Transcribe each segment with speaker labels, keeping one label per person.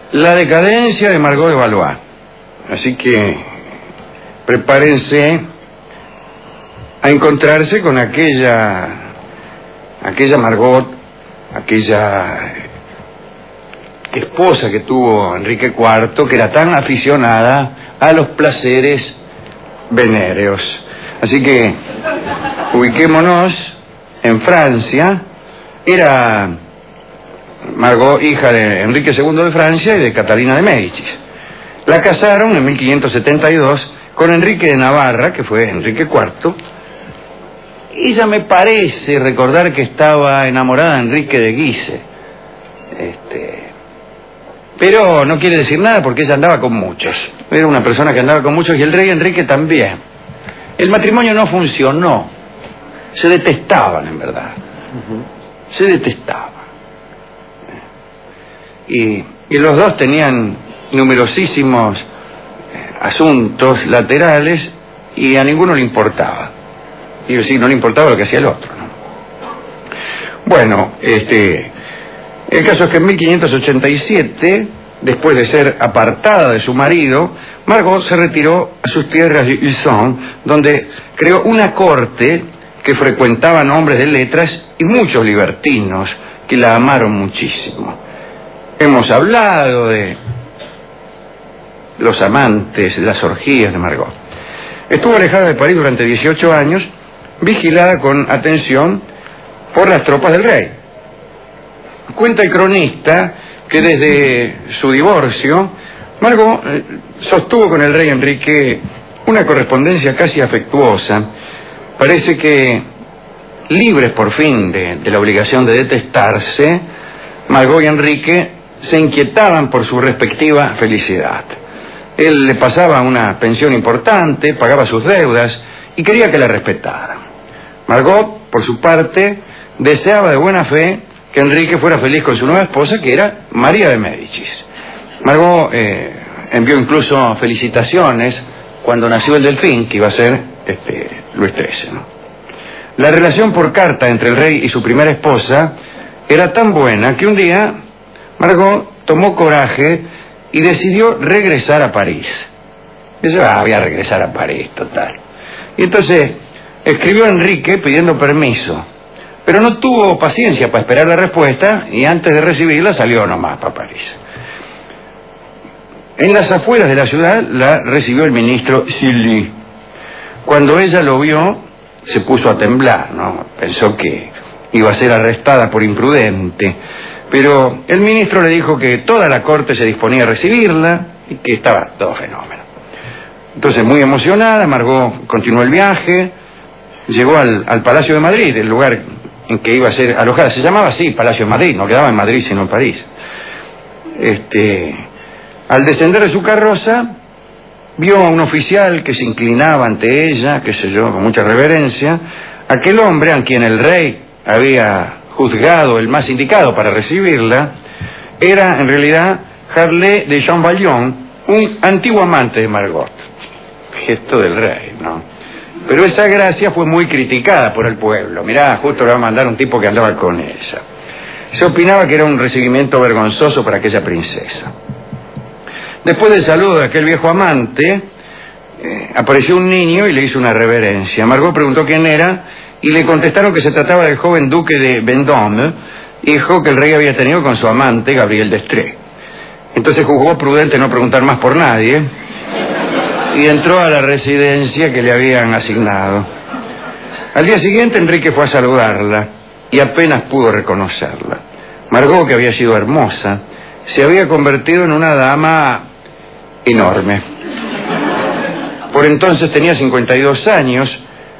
Speaker 1: La decadencia de Margot de Valois. Así que prepárense a encontrarse con aquella Margot, aquella esposa que tuvo Enrique IV, que era tan aficionada a los placeres venéreos. Así que ubiquémonos en Francia. Era Margot hija de Enrique II de Francia y de Catalina de Médicis. La casaron en 1572 con Enrique de Navarra, que fue Enrique IV. Ella me parece recordar que estaba enamorada de Enrique de Guise. Pero no quiere decir nada porque ella andaba con muchos. Era una persona que andaba con muchos y el rey Enrique también. El matrimonio no funcionó. Se detestaban, en verdad. Se detestaban. Y los dos tenían numerosísimos asuntos laterales y a ninguno le importaba. Y decir, no le importaba lo que hacía el otro, ¿no? Bueno, el caso es que en 1587, después de ser apartada de su marido, Margot se retiró a sus tierras de Usson, donde creó una corte que frecuentaban hombres de letras y muchos libertinos que la amaron muchísimo. Hemos hablado de los amantes, las orgías de Margot. Estuvo alejada de París durante 18 años, vigilada con atención por las tropas del rey. Cuenta el cronista que desde su divorcio, Margot sostuvo con el rey Enrique una correspondencia casi afectuosa. Parece que, libres por fin de la obligación de detestarse, Margot y Enrique se inquietaban por su respectiva felicidad. Él le pasaba una pensión importante, pagaba sus deudas y quería que la respetaran. Margot, por su parte, deseaba de buena fe que Enrique fuera feliz con su nueva esposa, que era María de Médicis. Margot envió incluso felicitaciones cuando nació el delfín, que iba a ser Luis XIII, ¿no? La relación por carta entre el rey y su primera esposa era tan buena que un día Margot tomó coraje y decidió regresar a París. Ella voy a regresar a París, total. Y entonces escribió a Enrique pidiendo permiso, pero no tuvo paciencia para esperar la respuesta y antes de recibirla salió nomás para París. En las afueras de la ciudad la recibió el ministro Silly. Cuando ella lo vio, se puso a temblar, ¿no? Pensó que iba a ser arrestada por imprudente, pero el ministro le dijo que toda la corte se disponía a recibirla y que estaba todo fenómeno. Entonces, muy emocionada, Margot continuó el viaje, llegó al Palacio de Madrid, el lugar en que iba a ser alojada. Se llamaba así, Palacio de Madrid, no quedaba en Madrid sino en París. Al descender de su carroza, vio a un oficial que se inclinaba ante ella, qué sé yo, con mucha reverencia. Aquel hombre, a quien el rey había juzgado el más indicado para recibirla, era en realidad Harley de Champvallon, un antiguo amante de Margot. Gesto del rey, ¿no? Pero esa gracia fue muy criticada por el pueblo. Mirá, justo le va a mandar un tipo que andaba con ella. Se opinaba que era un recibimiento vergonzoso para aquella princesa. Después del saludo de aquel viejo amante, apareció un niño y le hizo una reverencia. Margot preguntó quién era y le contestaron que se trataba del joven duque de Vendôme, hijo que el rey había tenido con su amante, Gabriel d'Estrées. Entonces juzgó prudente no preguntar más por nadie y entró a la residencia que le habían asignado. Al día siguiente Enrique fue a saludarla y apenas pudo reconocerla. Margot, que había sido hermosa, se había convertido en una dama enorme. Por entonces tenía 52 años.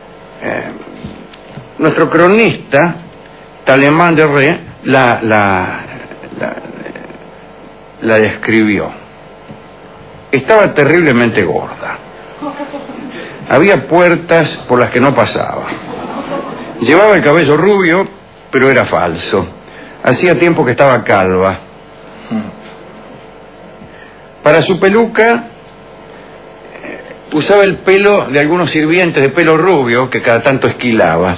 Speaker 1: Nuestro cronista, Talleyrand de Ré, la describió. Estaba terriblemente gorda. Había puertas por las que no pasaba. Llevaba el cabello rubio, pero era falso. Hacía tiempo que estaba calva. Para su peluca usaba el pelo de algunos sirvientes de pelo rubio que cada tanto esquilaba.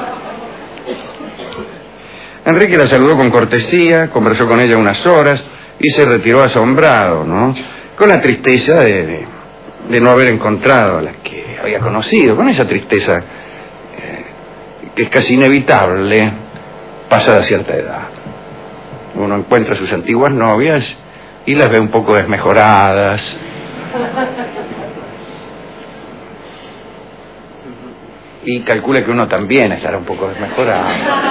Speaker 1: Enrique la saludó con cortesía, conversó con ella unas horas, y se retiró asombrado, ¿no? Con la tristeza de no haber encontrado a la que había conocido, con esa tristeza que es casi inevitable pasada cierta edad. Uno encuentra a sus antiguas novias y las ve un poco desmejoradas. Y calcula que uno también estará un poco desmejorado.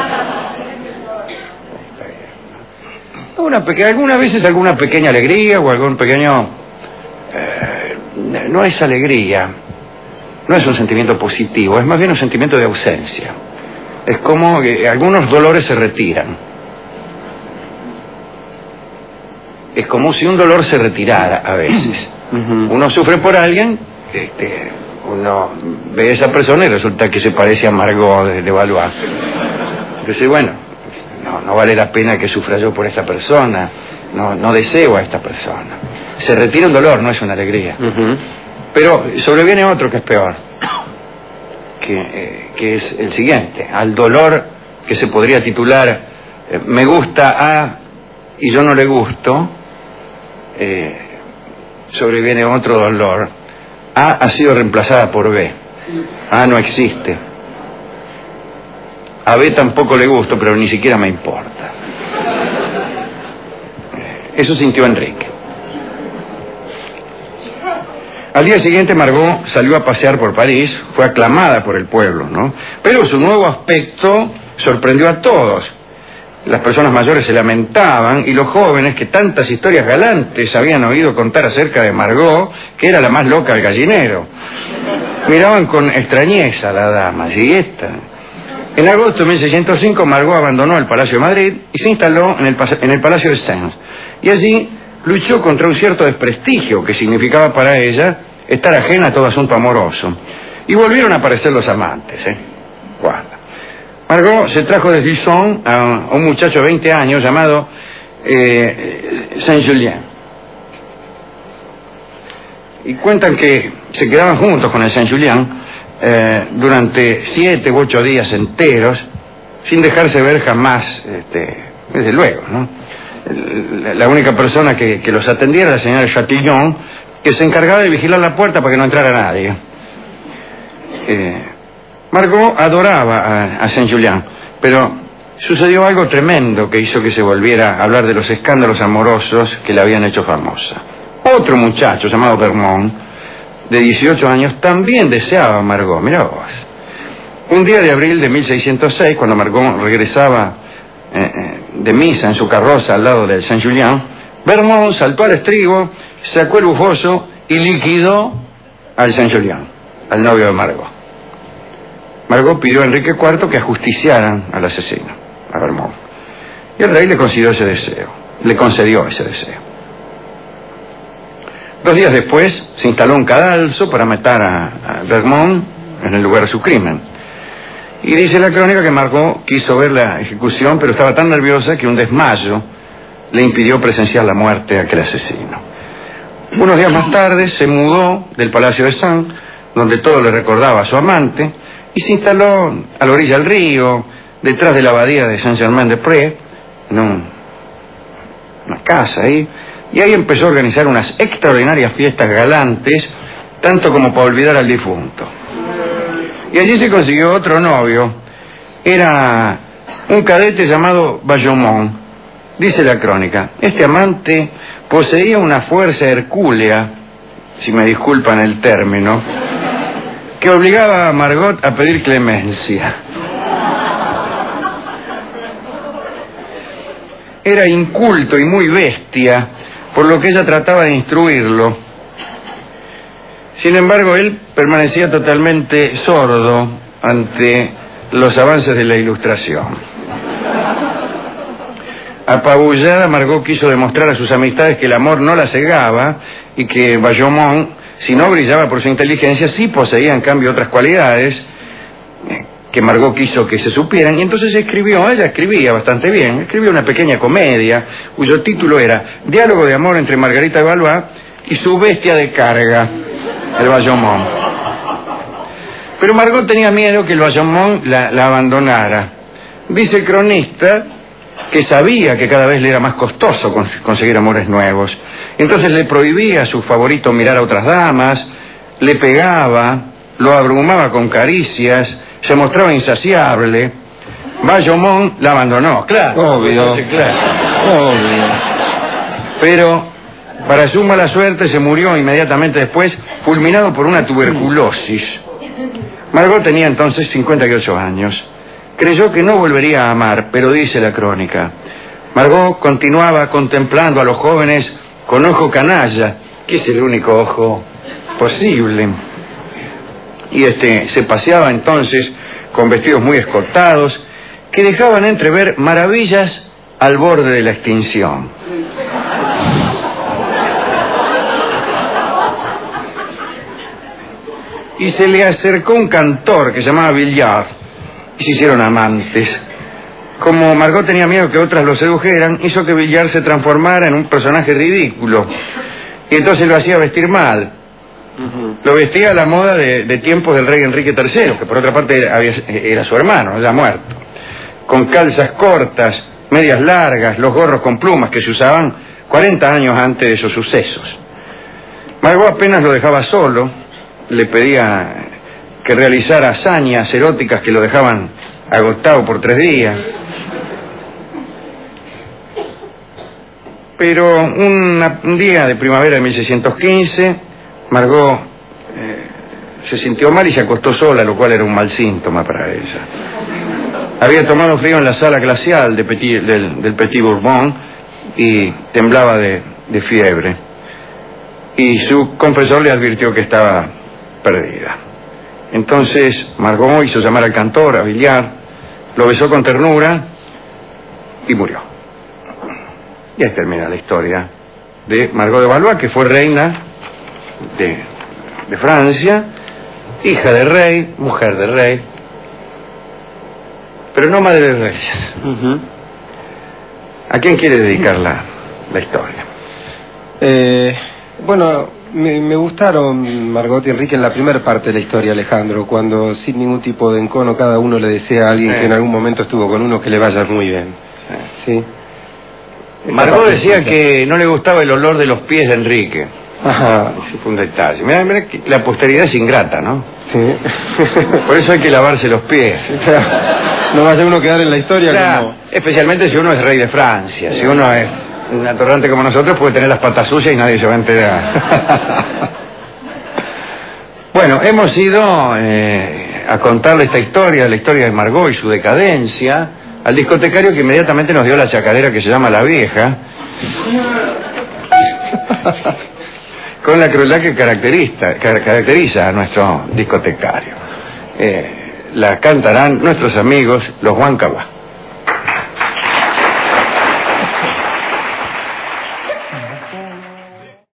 Speaker 1: Algunas veces alguna pequeña alegría o algún pequeño... no es alegría, no es un sentimiento positivo, es más bien un sentimiento de ausencia. Es como que algunos dolores se retiran. Es como si un dolor se retirara a veces. Uno sufre por alguien, uno ve a esa persona y resulta que se parece a Margot de Valois. Entonces, bueno, no vale la pena que sufra yo por esta persona, no deseo a esta persona. Se retira un dolor, no es una alegría. Pero sobreviene otro que es peor, que es el siguiente. Al dolor que se podría titular me gusta A y yo no le gusto, sobreviene otro dolor. A ha sido reemplazada por B. A no existe. A B tampoco le gusto, pero ni siquiera me importa. Eso sintió Enrique. Al día siguiente Margot salió a pasear por París, fue aclamada por el pueblo, ¿no? Pero su nuevo aspecto sorprendió a todos. Las personas mayores se lamentaban y los jóvenes, que tantas historias galantes habían oído contar acerca de Margot, que era la más loca del gallinero, miraban con extrañeza a la dama. ¿Y esta? En agosto de 1605 Margot abandonó el Palacio de Madrid y se instaló en el Palacio de Sens. Y allí luchó contra un cierto desprestigio que significaba para ella estar ajena a todo asunto amoroso. Y volvieron a aparecer los amantes, Guarda. Margot se trajo de Dixon a un muchacho de 20 años llamado Saint-Julien. Y cuentan que se quedaban juntos con el Saint-Julien durante 7 u 8 días enteros, sin dejarse ver jamás, desde luego, ¿no? La única persona que los atendiera era la señora Chatillon, que se encargaba de vigilar la puerta para que no entrara nadie. Margot adoraba a Saint-Julien, pero sucedió algo tremendo que hizo que se volviera a hablar de los escándalos amorosos que la habían hecho famosa. Otro muchacho llamado Vermont, de 18 años, también deseaba a Margot. Mirá vos. Un día de abril de 1606, cuando Margot regresaba de misa en su carroza al lado del Saint-Julien, Vermont saltó al estribo, sacó el bufoso y liquidó al Saint-Julien, al novio de Margot. Margot pidió a Enrique IV que ajusticiaran al asesino, a Vermont. Y el rey le concedió ese deseo. 2 días después se instaló un cadalso para matar a Vermont en el lugar de su crimen. Y dice la crónica que Margot quiso ver la ejecución, pero estaba tan nerviosa que un desmayo le impidió presenciar la muerte de aquel asesino. Unos días más tarde se mudó del Palacio de Sens, donde todo le recordaba a su amante, y se instaló a la orilla del río, detrás de la abadía de Saint-Germain-des-Prés, en una casa ahí, y ahí empezó a organizar unas extraordinarias fiestas galantes, tanto como para olvidar al difunto. Y allí se consiguió otro novio. Era un cadete llamado Bayomont. Dice la crónica, este amante poseía una fuerza hercúlea, si me disculpan el término, que obligaba a Margot a pedir clemencia. Era inculto y muy bestia, por lo que ella trataba de instruirlo. Sin embargo, él permanecía totalmente sordo ante los avances de la Ilustración. Apabullada, Margot quiso demostrar a sus amistades que el amor no la cegaba y que Bayomont, si no brillaba por su inteligencia, sí poseía en cambio otras cualidades que Margot quiso que se supieran, y entonces ella escribía bastante bien, escribió una pequeña comedia cuyo título era Diálogo de amor entre Margarita de Valois y su bestia de carga, el Bayomont. Pero Margot tenía miedo que el Bayomont la abandonara. Dice el cronista que sabía que cada vez le era más costoso conseguir amores nuevos. Entonces le prohibía a su favorito mirar a otras damas, le pegaba, lo abrumaba con caricias, se mostraba insaciable. Bayomón la abandonó, claro.
Speaker 2: Obvio.
Speaker 1: Claro.
Speaker 2: Obvio.
Speaker 1: Pero, para su mala suerte, se murió inmediatamente después, fulminado por una tuberculosis. Margot tenía entonces 58 años. Creyó que no volvería a amar, pero dice la crónica: Margot continuaba contemplando a los jóvenes con ojo canalla, que es el único ojo posible. Y se paseaba entonces con vestidos muy escotados que dejaban entrever maravillas al borde de la extinción. Y se le acercó un cantor que se llamaba Villard y se hicieron amantes. Como Margot tenía miedo que otras lo sedujeran, hizo que Villard se transformara en un personaje ridículo y entonces lo hacía vestir mal. Lo vestía a la moda de tiempos del rey Enrique III, que por otra parte era su hermano, ya muerto, con calzas cortas, medias largas, los gorros con plumas que se usaban 40 años antes de esos sucesos. Margot apenas lo dejaba solo, le pedía que realizara hazañas eróticas que lo dejaban agotado por 3 días. Pero un día de primavera de 1615, Margot se sintió mal y se acostó sola, lo cual era un mal síntoma para ella. Había tomado frío en la sala glacial del Petit Bourbon y temblaba de fiebre. Y su confesor le advirtió que estaba perdida. Entonces Margot hizo llamar al cantor, a Villard, lo besó con ternura y murió. Y ahí termina la historia de Margot de Valois, que fue reina de Francia, hija de rey, mujer de rey, pero no madre de reyes. ¿A quién quiere dedicar la historia?
Speaker 2: Bueno, me gustaron Margot y Enrique en la primera parte de la historia, Alejandro, cuando sin ningún tipo de encono cada uno le desea a alguien que en algún momento estuvo con uno que le vaya muy bien. Sí.
Speaker 1: Margot decía que no le gustaba el olor de los pies de Enrique.
Speaker 2: Ajá.
Speaker 1: Ese fue un detalle. Mira que la posteridad es ingrata, ¿no?
Speaker 2: Sí.
Speaker 1: Por eso hay que lavarse los pies.
Speaker 2: No vaya uno a quedar en la historia como...
Speaker 1: Especialmente si uno es rey de Francia. Si uno es un atorrante como nosotros, puede tener las patas sucias y nadie se va a enterar. Bueno, hemos ido a contarle esta historia, la historia de Margot y su decadencia, al discotecario que inmediatamente nos dio la chacadera que se llama La Vieja, con la crueldad que caracteriza a nuestro discotecario. La cantarán nuestros amigos los Huancabá.